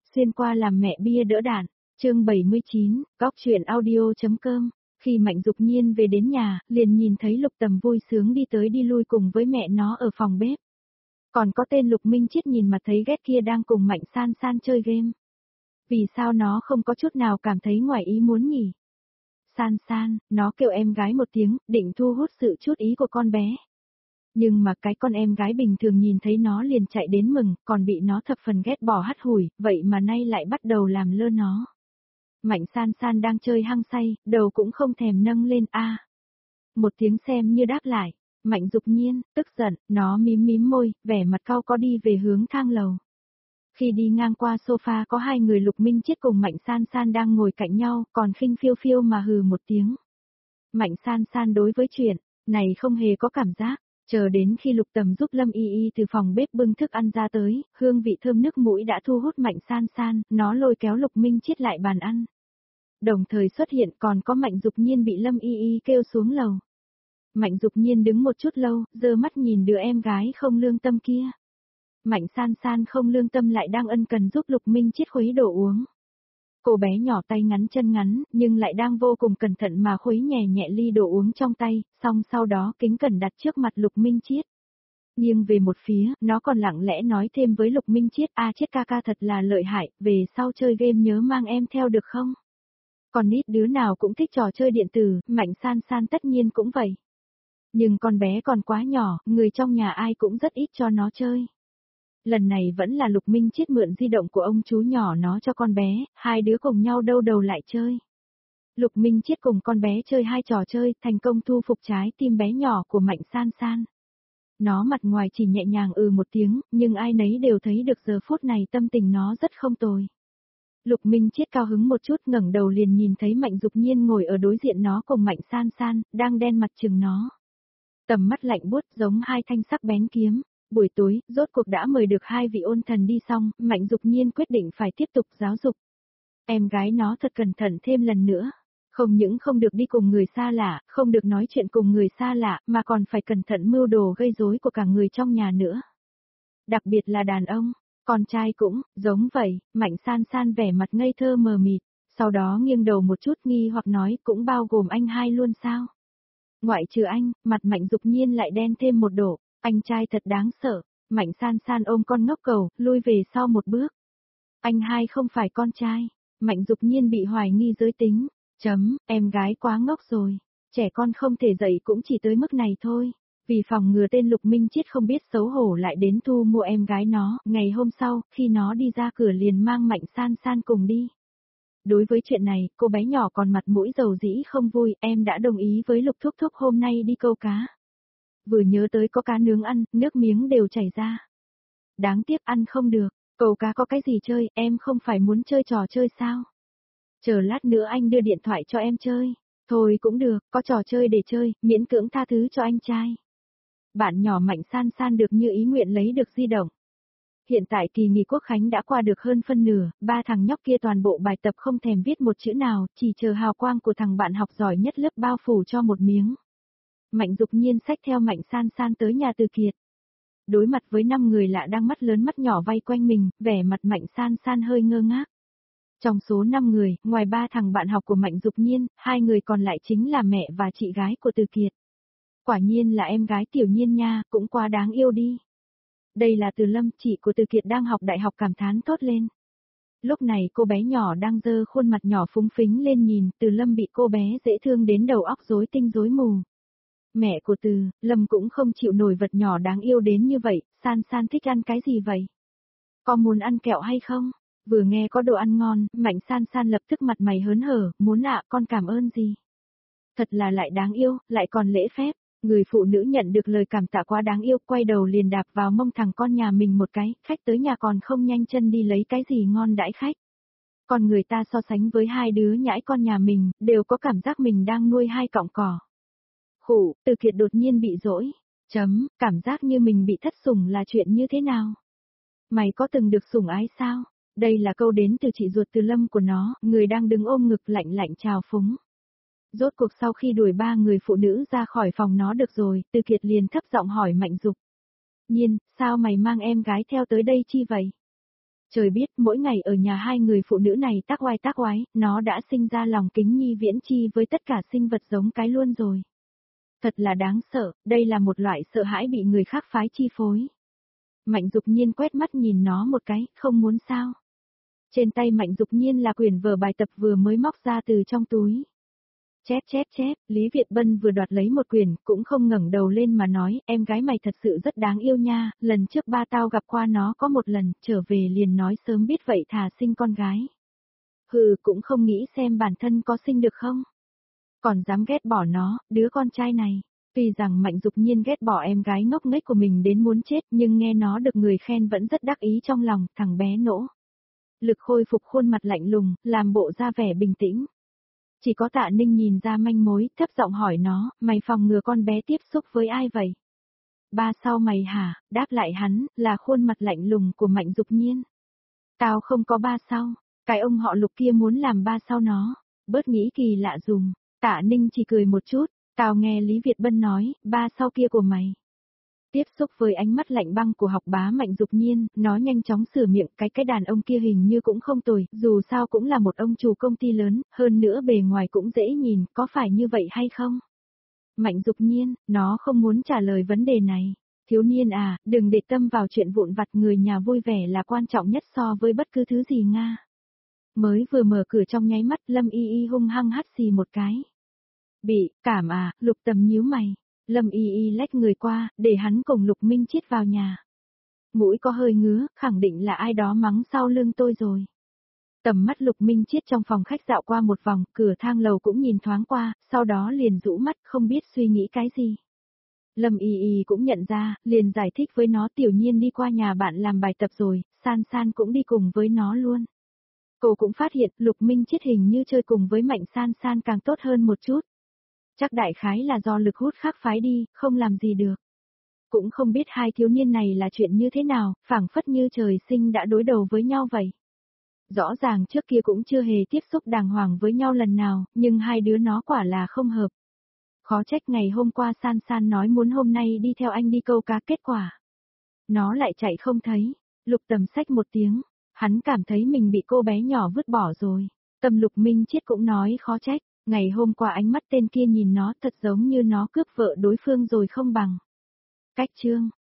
Xuyên qua làm mẹ bia đỡ đạn, chương 79, góc chuyện audio.com. Khi Mạnh Dục Nhiên về đến nhà, liền nhìn thấy Lục Tầm vui sướng đi tới đi lui cùng với mẹ nó ở phòng bếp. Còn có tên Lục Minh Chiết nhìn mà thấy ghét kia đang cùng Mạnh San San chơi game. Vì sao nó không có chút nào cảm thấy ngoài ý muốn nhỉ? San San, nó kêu em gái một tiếng, định thu hút sự chú ý của con bé. Nhưng mà cái con em gái bình thường nhìn thấy nó liền chạy đến mừng, còn bị nó thập phần ghét bỏ hắt hủi, vậy mà nay lại bắt đầu làm lơ nó. Mạnh San San đang chơi hăng say, đầu cũng không thèm nâng lên a. Một tiếng xem như đáp lại, Mạnh Dục Nhiên, tức giận, nó mím mím môi, vẻ mặt cau có đi về hướng thang lầu. Khi đi ngang qua sofa có hai người Lục Minh Chiết cùng Mạnh San San đang ngồi cạnh nhau, còn khinh phiêu phiêu mà hừ một tiếng. Mạnh San San đối với chuyện này không hề có cảm giác. Chờ đến khi Lục Tầm giúp Lâm Y Y từ phòng bếp bưng thức ăn ra tới, hương vị thơm nước mũi đã thu hút Mạnh San San, nó lôi kéo Lục Minh Chiết lại bàn ăn. Đồng thời xuất hiện còn có Mạnh Dục Nhiên bị Lâm Y Y kêu xuống lầu. Mạnh Dục Nhiên đứng một chút lâu, giơ mắt nhìn đứa em gái không lương tâm kia. Mạnh San San không lương tâm lại đang ân cần giúp Lục Minh Chiết khuấy đồ uống. Cô bé nhỏ tay ngắn chân ngắn, nhưng lại đang vô cùng cẩn thận mà khuấy nhẹ nhẹ ly đồ uống trong tay, xong sau đó kính cẩn đặt trước mặt Lục Minh Chiết. Nghiêng về một phía, nó còn lặng lẽ nói thêm với Lục Minh Chiết, Chiết ca ca thật là lợi hại, về sau chơi game nhớ mang em theo được không? Còn ít đứa nào cũng thích trò chơi điện tử, Mạnh San San tất nhiên cũng vậy. Nhưng con bé còn quá nhỏ, người trong nhà ai cũng rất ít cho nó chơi. Lần này vẫn là Lục Minh Chiết mượn di động của ông chú nhỏ nó cho con bé, hai đứa cùng nhau đâu đầu lại chơi. Lục Minh Chiết cùng con bé chơi hai trò chơi, thành công thu phục trái tim bé nhỏ của Mạnh San San. Nó mặt ngoài chỉ nhẹ nhàng một tiếng, nhưng ai nấy đều thấy được giờ phút này tâm tình nó rất không tồi. Lục Minh Chiết cao hứng một chút ngẩng đầu liền nhìn thấy Mạnh Dục Nhiên ngồi ở đối diện nó cùng Mạnh San San, đang đen mặt chừng nó. Tầm mắt lạnh buốt giống hai thanh sắc bén kiếm. Buổi tối, rốt cuộc đã mời được hai vị ôn thần đi xong, Mạnh Dục Nhiên quyết định phải tiếp tục giáo dục. Em gái nó thật cẩn thận thêm lần nữa. Không những không được đi cùng người xa lạ, không được nói chuyện cùng người xa lạ, mà còn phải cẩn thận mưu đồ gây rối của cả người trong nhà nữa. Đặc biệt là đàn ông, con trai cũng, giống vậy, Mạnh San San vẻ mặt ngây thơ mờ mịt, sau đó nghiêng đầu một chút nghi hoặc nói cũng bao gồm anh hai luôn sao. Ngoại trừ anh, mặt Mạnh Dục Nhiên lại đen thêm một độ. Anh trai thật đáng sợ, Mạnh San San ôm con ngốc cầu, lui về sau một bước. Anh hai không phải con trai, Mạnh Dục Nhiên bị hoài nghi giới tính, em gái quá ngốc rồi, trẻ con không thể dạy cũng chỉ tới mức này thôi. Vì phòng ngừa tên Lục Minh Chiết không biết xấu hổ lại đến thu mua em gái nó, ngày hôm sau, khi nó đi ra cửa liền mang Mạnh San San cùng đi. Đối với chuyện này, cô bé nhỏ còn mặt mũi dầu dĩ không vui, em đã đồng ý với Lục thúc thúc hôm nay đi câu cá. Vừa nhớ tới có cá nướng ăn, nước miếng đều chảy ra. Đáng tiếc ăn không được, câu cá có cái gì chơi, em không phải muốn chơi trò chơi sao? Chờ lát nữa anh đưa điện thoại cho em chơi. Thôi cũng được, có trò chơi để chơi, miễn cưỡng tha thứ cho anh trai. Bạn nhỏ Mạnh San San được như ý nguyện lấy được di động. Hiện tại kỳ nghỉ Quốc khánh đã qua được hơn phân nửa, ba thằng nhóc kia toàn bộ bài tập không thèm viết một chữ nào, chỉ chờ hào quang của thằng bạn học giỏi nhất lớp bao phủ cho một miếng. Mạnh Dục Nhiên xách theo Mạnh San San tới nhà Từ Kiệt. Đối mặt với 5 người lạ đang mắt lớn mắt nhỏ vây quanh mình, vẻ mặt Mạnh San San hơi ngơ ngác. Trong số 5 người, ngoài 3 thằng bạn học của Mạnh Dục Nhiên, 2 người còn lại chính là mẹ và chị gái của Từ Kiệt. Quả nhiên là em gái Tiểu Nhiên nha, cũng quá đáng yêu đi. Đây là Từ Lâm, chị của Từ Kiệt đang học đại học cảm thán thốt lên. Lúc này cô bé nhỏ đang giơ khuôn mặt nhỏ phúng phính lên nhìn, Từ Lâm bị cô bé dễ thương đến đầu óc rối tinh rối mù. Mẹ của Từ Lâm cũng không chịu nổi vật nhỏ đáng yêu đến như vậy, San San thích ăn cái gì vậy? Có muốn ăn kẹo hay không? Vừa nghe có đồ ăn ngon, Mạnh San San lập tức mặt mày hớn hở, muốn con cảm ơn gì? Thật là lại đáng yêu, lại còn lễ phép. Người phụ nữ nhận được lời cảm tạ quá đáng yêu, quay đầu liền đạp vào mông thằng con nhà mình một cái, khách tới nhà còn không nhanh chân đi lấy cái gì ngon đãi khách. Còn người ta so sánh với hai đứa nhãi con nhà mình, đều có cảm giác mình đang nuôi hai cọng cỏ. Từ Kiệt đột nhiên bị dỗi. Cảm giác như mình bị thất sủng là chuyện như thế nào? Mày có từng được sủng ái sao? Đây là câu đến từ chị ruột Từ Lâm của nó, người đang đứng ôm ngực lạnh lạnh chào phúng. Rốt cuộc sau khi đuổi 3 người phụ nữ ra khỏi phòng nó được rồi, Từ Kiệt liền thấp giọng hỏi Mạnh Dục Nhiên, sao mày mang em gái theo tới đây chi vậy? Trời biết mỗi ngày ở nhà hai người phụ nữ này tác oái, nó đã sinh ra lòng kính nhi viễn chi với tất cả sinh vật giống cái luôn rồi. Thật là đáng sợ, đây là một loại sợ hãi bị người khác phái chi phối. Mạnh Dục Nhiên quét mắt nhìn nó một cái, không muốn sao. Trên tay Mạnh Dục Nhiên là quyển vở bài tập vừa mới móc ra từ trong túi. Chép, Lý Việt Bân vừa đoạt lấy một quyển, cũng không ngẩng đầu lên mà nói, em gái mày thật sự rất đáng yêu nha, lần trước ba tao gặp qua nó có một lần, trở về liền nói sớm biết vậy thà sinh con gái. Hừ, cũng không nghĩ xem bản thân có sinh được không. Còn dám ghét bỏ nó, đứa con trai này. Tuy rằng Mạnh Dục Nhiên ghét bỏ em gái ngốc nghếch của mình đến muốn chết, nhưng nghe nó được người khen vẫn rất đắc ý trong lòng, thằng bé nỗ. Lực khôi phục khuôn mặt lạnh lùng, làm bộ ra vẻ bình tĩnh. Chỉ có Tạ Ninh nhìn ra manh mối, thấp giọng hỏi nó, mày phòng ngừa con bé tiếp xúc với ai vậy? Ba sau mày hả? Đáp lại hắn, là khuôn mặt lạnh lùng của Mạnh Dục Nhiên. Tao không có ba sau, cái ông họ Lục kia muốn làm ba sau nó, bớt nghĩ kỳ lạ dùng. Tạ Ninh chỉ cười một chút, tao nghe Lý Việt Bân nói, ba sau kia của mày. Tiếp xúc với ánh mắt lạnh băng của học bá Mạnh Dục Nhiên, nó nhanh chóng sửa miệng, cái đàn ông kia hình như cũng không tồi, dù sao cũng là một ông chủ công ty lớn, hơn nữa bề ngoài cũng dễ nhìn, có phải như vậy hay không? Mạnh Dục Nhiên, nó không muốn trả lời vấn đề này. Thiếu niên à, đừng để tâm vào chuyện vụn vặt, người nhà vui vẻ là quan trọng nhất so với bất cứ thứ gì Nga. Mới vừa mở cửa trong nháy mắt, Lâm Y Y hung hăng hắt xì một cái. Bị, cảm à, Lục Tầm nhíu mày. Lâm Y Y lách người qua, để hắn cùng Lục Minh Chiết vào nhà. Mũi có hơi ngứa, khẳng định là ai đó mắng sau lưng tôi rồi. Tầm mắt Lục Minh Chiết trong phòng khách dạo qua một vòng, cửa thang lầu cũng nhìn thoáng qua, sau đó liền rũ mắt không biết suy nghĩ cái gì. Lâm Y Y cũng nhận ra, liền giải thích với nó Tiểu Nhiên đi qua nhà bạn làm bài tập rồi, San San cũng đi cùng với nó luôn. Cô cũng phát hiện Lục Minh Chiết hình như chơi cùng với Mạnh San San càng tốt hơn một chút. Chắc đại khái là do lực hút khác phái đi, không làm gì được. Cũng không biết hai thiếu niên này là chuyện như thế nào, phảng phất như trời sinh đã đối đầu với nhau vậy. Rõ ràng trước kia cũng chưa hề tiếp xúc đàng hoàng với nhau lần nào, nhưng hai đứa nó quả là không hợp. Khó trách ngày hôm qua San San nói muốn hôm nay đi theo anh đi câu cá, kết quả. Nó lại chạy không thấy. Lục Tầm xách một tiếng, hắn cảm thấy mình bị cô bé nhỏ vứt bỏ rồi. Tâm Lục Minh Chiết cũng nói khó trách, ngày hôm qua ánh mắt tên kia nhìn nó thật giống như nó cướp vợ đối phương rồi không bằng. Cách chương